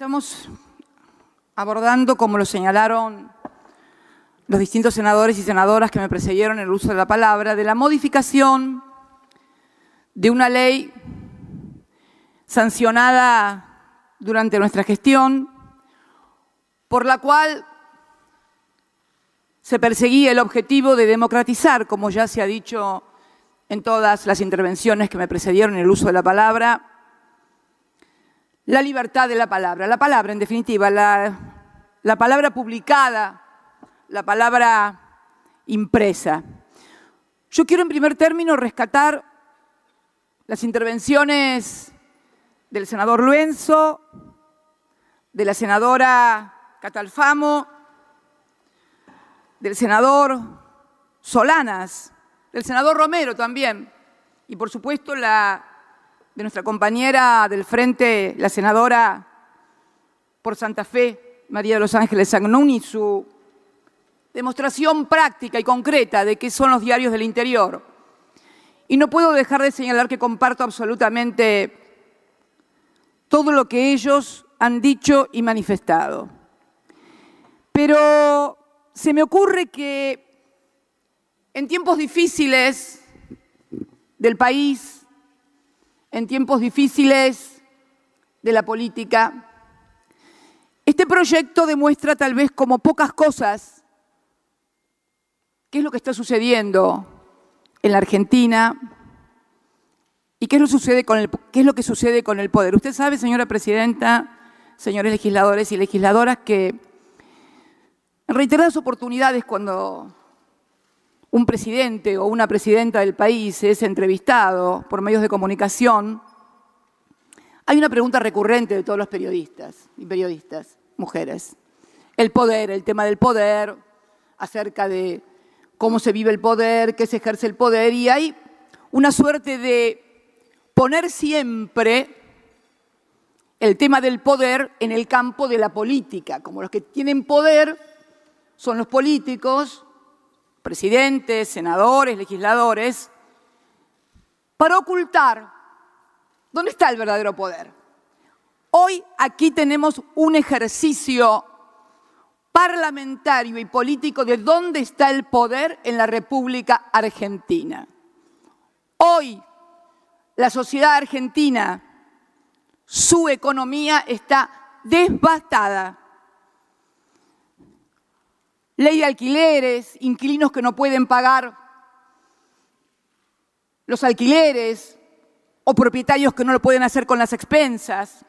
Estamos abordando, como lo señalaron los distintos senadores y senadoras que me precedieron en el uso de la palabra, de la modificación de una ley sancionada durante nuestra gestión, por la cual se perseguía el objetivo de democratizar, como ya se ha dicho en todas las intervenciones que me precedieron en el uso de la palabra, la libertad de la palabra, en definitiva, la palabra publicada, la palabra impresa. Yo quiero en primer término rescatar las intervenciones del senador Luenzo, de la senadora Catalfamo, del senador Solanas, del senador Romero también, y por supuesto de nuestra compañera del Frente, la senadora por Santa Fe, María de los Ángeles Agnún, y su demostración práctica y concreta de qué son los diarios del interior. Y no puedo dejar de señalar que comparto absolutamente todo lo que ellos han dicho y manifestado. Pero se me ocurre que en tiempos difíciles del país, en tiempos difíciles de la política, este proyecto demuestra tal vez como pocas cosas qué es lo que está sucediendo en la Argentina y qué es lo que sucede con el poder. Usted sabe, señora presidenta, señores legisladores y legisladoras, que en reiteradas oportunidades cuando un presidente o una presidenta del país es entrevistado por medios de comunicación, hay una pregunta recurrente de todos los periodistas y periodistas, mujeres. El poder, el tema del poder, acerca de cómo se vive el poder, qué se ejerce el poder, y hay una suerte de poner siempre el tema del poder en el campo de la política, como los que tienen poder son los políticos, presidentes, senadores, legisladores, para ocultar dónde está el verdadero poder. Hoy aquí tenemos un ejercicio parlamentario y político de dónde está el poder en la República Argentina. Hoy la sociedad argentina, su economía está devastada. Ley de alquileres, inquilinos que no pueden pagar los alquileres o propietarios que no lo pueden hacer con las expensas.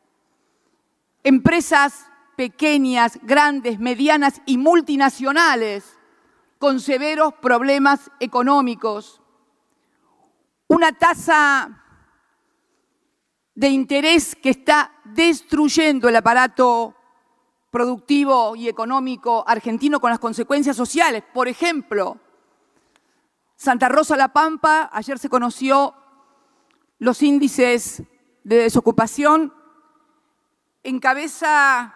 Empresas pequeñas, grandes, medianas y multinacionales con severos problemas económicos. Una tasa de interés que está destruyendo el aparato productivo y económico argentino con las consecuencias sociales. Por ejemplo, Santa Rosa La Pampa, ayer se conoció los índices de desocupación, encabeza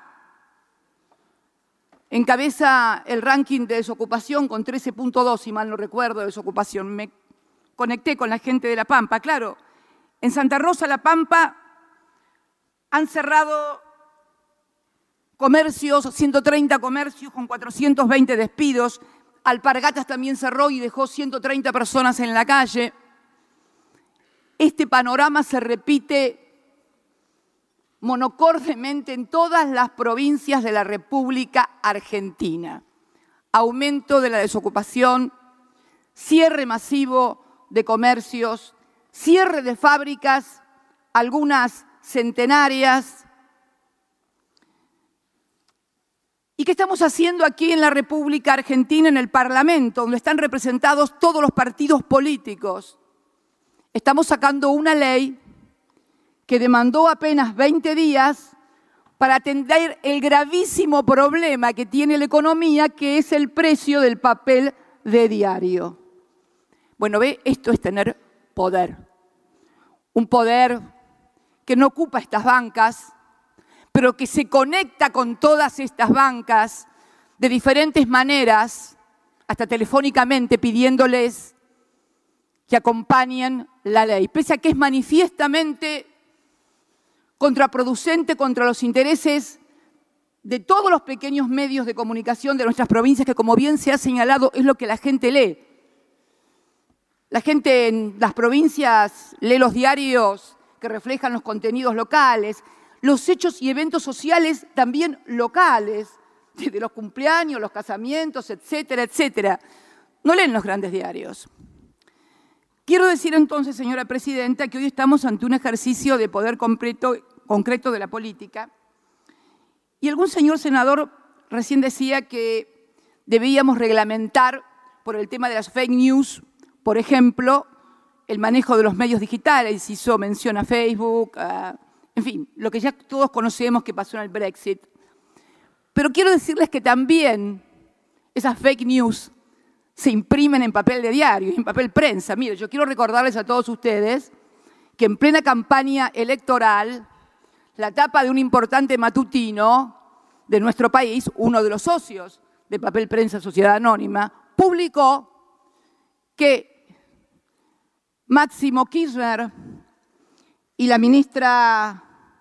el ranking de desocupación con 13.2, si mal no recuerdo, de desocupación. Me conecté con la gente de La Pampa. Claro, en Santa Rosa La Pampa han cerrado comercios, 130 comercios con 420 despidos. Alpargatas también cerró y dejó 130 personas en la calle. Este panorama se repite monocordemente en todas las provincias de la República Argentina. Aumento de la desocupación, cierre masivo de comercios, cierre de fábricas, algunas centenarias. ¿Y qué estamos haciendo aquí en la República Argentina, en el Parlamento, donde están representados todos los partidos políticos? Estamos sacando una ley que demandó apenas 20 días para atender el gravísimo problema que tiene la economía, que es el precio del papel de diario. Bueno, esto es tener poder. Un poder que no ocupa estas bancas, pero que se conecta con todas estas bancas de diferentes maneras, hasta telefónicamente pidiéndoles que acompañen la ley, pese a que es manifiestamente contraproducente contra los intereses de todos los pequeños medios de comunicación de nuestras provincias, que como bien se ha señalado es lo que la gente lee. La gente en las provincias lee los diarios que reflejan los contenidos locales, los hechos y eventos sociales también locales, desde los cumpleaños, los casamientos, etcétera, etcétera. No leen los grandes diarios. Quiero decir entonces, señora presidenta, que hoy estamos ante un ejercicio de poder concreto de la política. Y algún señor senador recién decía que debíamos reglamentar por el tema de las fake news, por ejemplo, el manejo de los medios digitales, hizo mención a Facebook, en fin, lo que ya todos conocemos que pasó en el Brexit. Pero quiero decirles que también esas fake news se imprimen en papel de diario, en papel prensa. Mire, yo quiero recordarles a todos ustedes que en plena campaña electoral, la tapa de un importante matutino de nuestro país, uno de los socios de Papel Prensa Sociedad Anónima, publicó que Máximo Kirchner y la ministra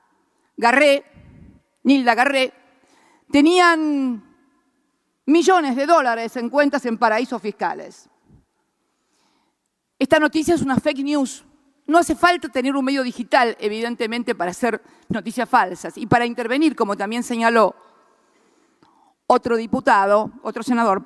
Nilda Garré, tenían millones de dólares en cuentas en paraísos fiscales. Esta noticia es una fake news. No hace falta tener un medio digital, evidentemente, para hacer noticias falsas y para intervenir, como también señaló otro senador,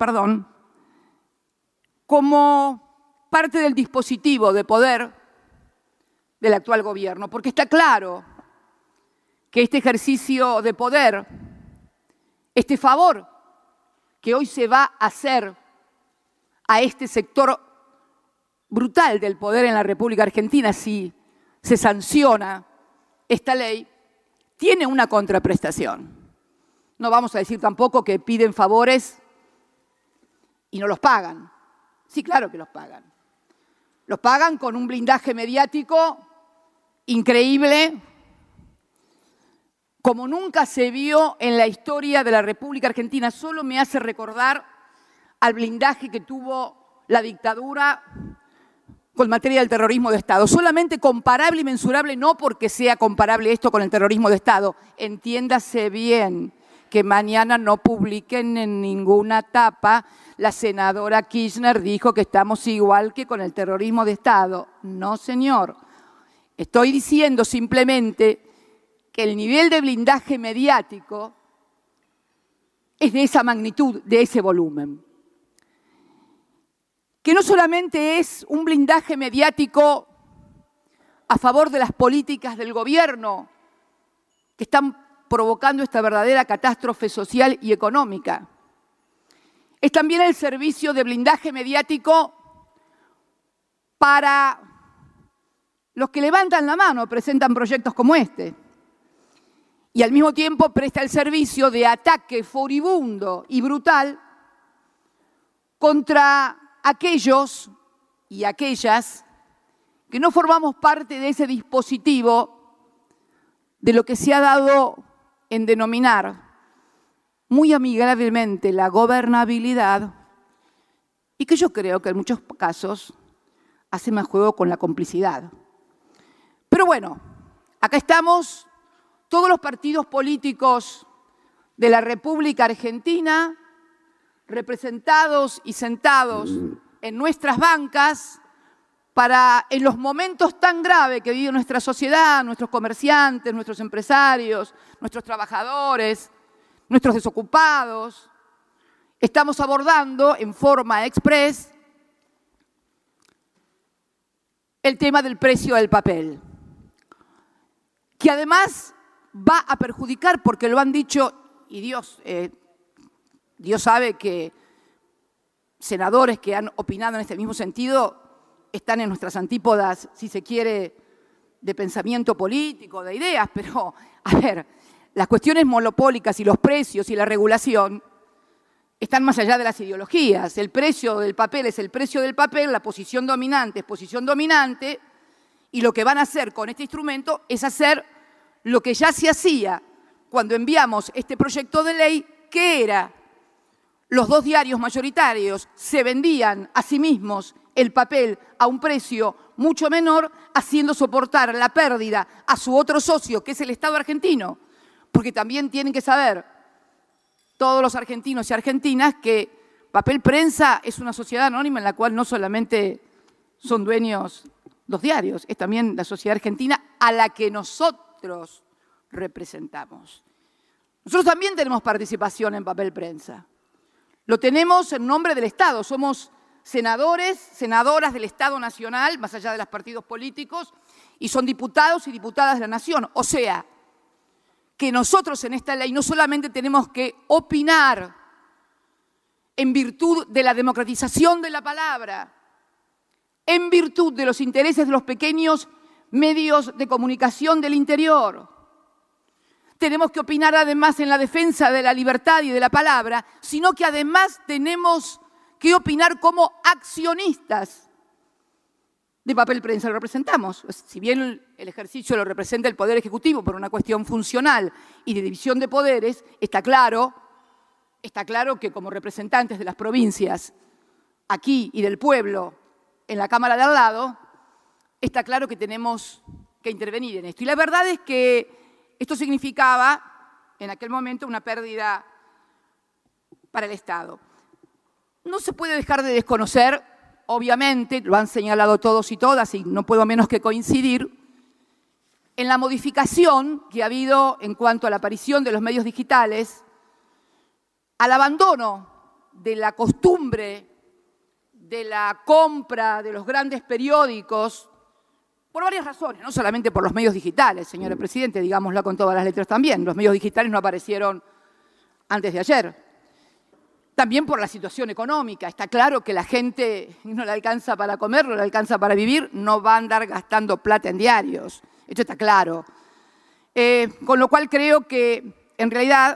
como parte del dispositivo de poder del actual gobierno, porque está claro que este ejercicio de poder, este favor que hoy se va a hacer a este sector brutal del poder en la República Argentina, si se sanciona esta ley, tiene una contraprestación. No vamos a decir tampoco que piden favores y no los pagan. Sí, claro que los pagan. Los pagan con un blindaje mediático increíble, como nunca se vio en la historia de la República Argentina. Solo me hace recordar al blindaje que tuvo la dictadura con materia del terrorismo de Estado. Solamente comparable y mensurable, no porque sea comparable esto con el terrorismo de Estado. Entiéndase bien que mañana no publiquen en ninguna tapa la senadora Kirchner dijo que estamos igual que con el terrorismo de Estado. No, señor. Estoy diciendo simplemente que el nivel de blindaje mediático es de esa magnitud, de ese volumen. Que no solamente es un blindaje mediático a favor de las políticas del gobierno que están provocando esta verdadera catástrofe social y económica. Es también el servicio de blindaje mediático para los que levantan la mano, presentan proyectos como este. Y al mismo tiempo presta el servicio de ataque furibundo y brutal contra aquellos y aquellas que no formamos parte de ese dispositivo de lo que se ha dado en denominar muy amigablemente la gobernabilidad y que yo creo que en muchos casos hace más juego con la complicidad. Pero bueno, acá estamos todos los partidos políticos de la República Argentina representados y sentados en nuestras bancas para, en los momentos tan graves que vive nuestra sociedad, nuestros comerciantes, nuestros empresarios, nuestros trabajadores, nuestros desocupados, estamos abordando en forma express el tema del precio del papel, que además va a perjudicar, porque lo han dicho, y Dios sabe que senadores que han opinado en este mismo sentido están en nuestras antípodas, si se quiere, de pensamiento político, de ideas, pero, a ver, las cuestiones monopólicas y los precios y la regulación están más allá de las ideologías. El precio del papel es el precio del papel, la posición dominante es posición dominante, y lo que van a hacer con este instrumento es hacer lo que ya se hacía cuando enviamos este proyecto de ley, que era los dos diarios mayoritarios se vendían a sí mismos el papel a un precio mucho menor, haciendo soportar la pérdida a su otro socio, que es el Estado argentino. Porque también tienen que saber todos los argentinos y argentinas que Papel Prensa es una sociedad anónima en la cual no solamente son dueños los diarios, es también la sociedad argentina a la que nosotros representamos. Nosotros también tenemos participación en Papel Prensa. Lo tenemos en nombre del Estado. Somos senadores, senadoras del Estado Nacional, más allá de los partidos políticos, y son diputados y diputadas de la Nación. O sea, que nosotros en esta ley no solamente tenemos que opinar en virtud de la democratización de la palabra, en virtud de los intereses de los pequeños medios de comunicación del interior. Tenemos que opinar además en la defensa de la libertad y de la palabra, sino que además tenemos que opinar como accionistas de Papel Prensa. Lo representamos. Si bien el ejercicio lo representa el Poder Ejecutivo por una cuestión funcional y de división de poderes, está claro que como representantes de las provincias, aquí y del pueblo, en la Cámara de al lado, está claro que tenemos que intervenir en esto. Y la verdad es que esto significaba, en aquel momento, una pérdida para el Estado. No se puede dejar de desconocer, obviamente, lo han señalado todos y todas, y no puedo menos que coincidir, en la modificación que ha habido en cuanto a la aparición de los medios digitales, al abandono de la costumbre de la compra de los grandes periódicos, por varias razones, no solamente por los medios digitales, señor presidente, digámoslo con todas las letras también. Los medios digitales no aparecieron antes de ayer. También por la situación económica. Está claro que la gente no le alcanza para comer, no le alcanza para vivir, no va a andar gastando plata en diarios. Esto está claro. Con lo cual creo que, en realidad,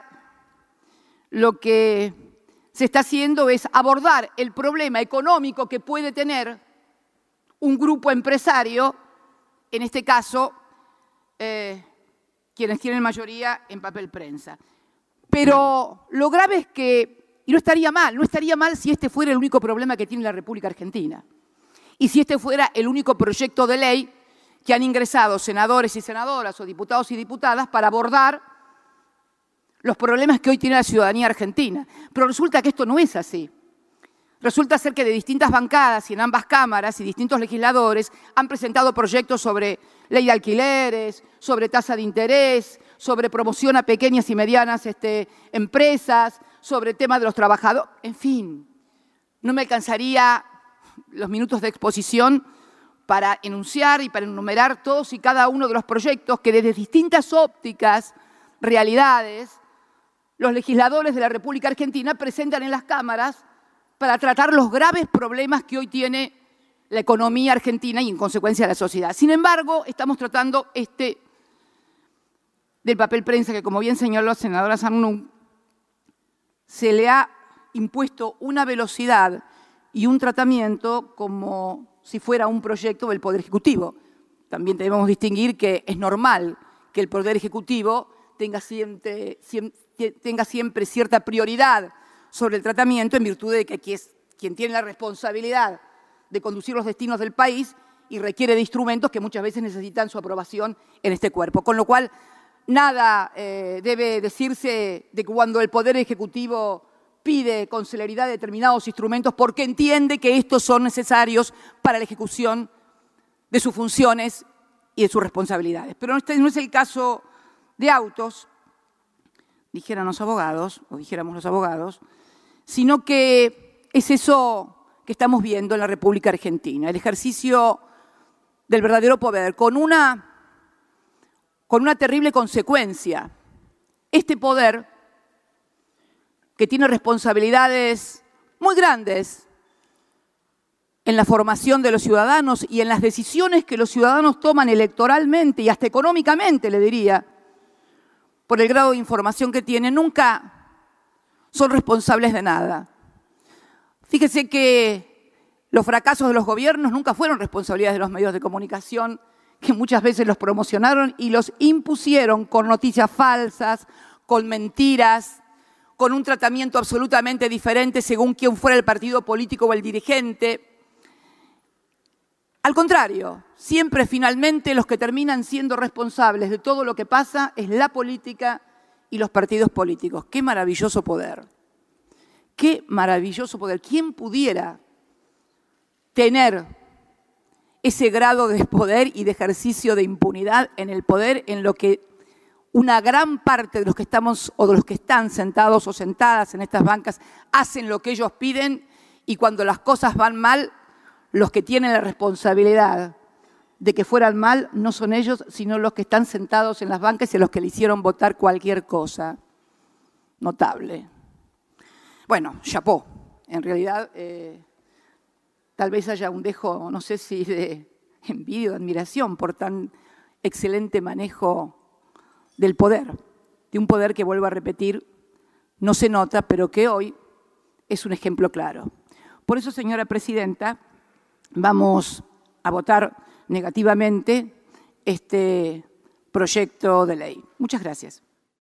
lo que se está haciendo es abordar el problema económico que puede tener un grupo empresario, en este caso, quienes tienen mayoría en Papel Prensa. Pero lo grave es que, y no estaría mal si este fuera el único problema que tiene la República Argentina. Y si este fuera el único proyecto de ley que han ingresado senadores y senadoras o diputados y diputadas para abordar los problemas que hoy tiene la ciudadanía argentina. Pero resulta que esto no es así. Resulta ser que de distintas bancadas y en ambas cámaras y distintos legisladores han presentado proyectos sobre ley de alquileres, sobre tasa de interés, sobre promoción a pequeñas y medianas empresas, sobre el tema de los trabajadores. En fin, no me alcanzaría los minutos de exposición para enunciar y para enumerar todos y cada uno de los proyectos que desde distintas ópticas, realidades, los legisladores de la República Argentina presentan en las cámaras para tratar los graves problemas que hoy tiene la economía argentina y en consecuencia la sociedad. Sin embargo, estamos tratando del Papel Prensa que, como bien señaló la senadora Sarnung, se le ha impuesto una velocidad y un tratamiento como si fuera un proyecto del Poder Ejecutivo. También debemos distinguir que es normal que el Poder Ejecutivo tenga siempre cierta prioridad sobre el tratamiento en virtud de que aquí es quien tiene la responsabilidad de conducir los destinos del país y requiere de instrumentos que muchas veces necesitan su aprobación en este cuerpo. Con lo cual, nada debe decirse de que cuando el Poder Ejecutivo pide con celeridad determinados instrumentos porque entiende que estos son necesarios para la ejecución de sus funciones y de sus responsabilidades. Pero este no es el caso de Autos, dijéramos los abogados, sino que es eso que estamos viendo en la República Argentina, el ejercicio del verdadero poder, con una terrible consecuencia. Este poder, que tiene responsabilidades muy grandes en la formación de los ciudadanos y en las decisiones que los ciudadanos toman electoralmente y hasta económicamente, le diría, por el grado de información que tienen, nunca son responsables de nada. Fíjese que los fracasos de los gobiernos nunca fueron responsabilidades de los medios de comunicación, que muchas veces los promocionaron y los impusieron con noticias falsas, con mentiras, con un tratamiento absolutamente diferente según quién fuera el partido político o el dirigente. Al contrario, siempre finalmente los que terminan siendo responsables de todo lo que pasa es la política y los partidos políticos. ¡Qué maravilloso poder! ¡Qué maravilloso poder! ¿Quién pudiera tener ese grado de poder y de ejercicio de impunidad en el poder en lo que una gran parte de los que estamos o de los que están sentados o sentadas en estas bancas hacen lo que ellos piden y cuando las cosas van mal, los que tienen la responsabilidad de que fueran mal no son ellos, sino los que están sentados en las bancas y a los que le hicieron votar cualquier cosa? Notable. Bueno, chapó. En realidad, tal vez haya un dejo, no sé si de envidia o de admiración por tan excelente manejo del poder, de un poder que, vuelvo a repetir, no se nota, pero que hoy es un ejemplo claro. Por eso, señora presidenta, vamos a votar negativamente este proyecto de ley. Muchas gracias.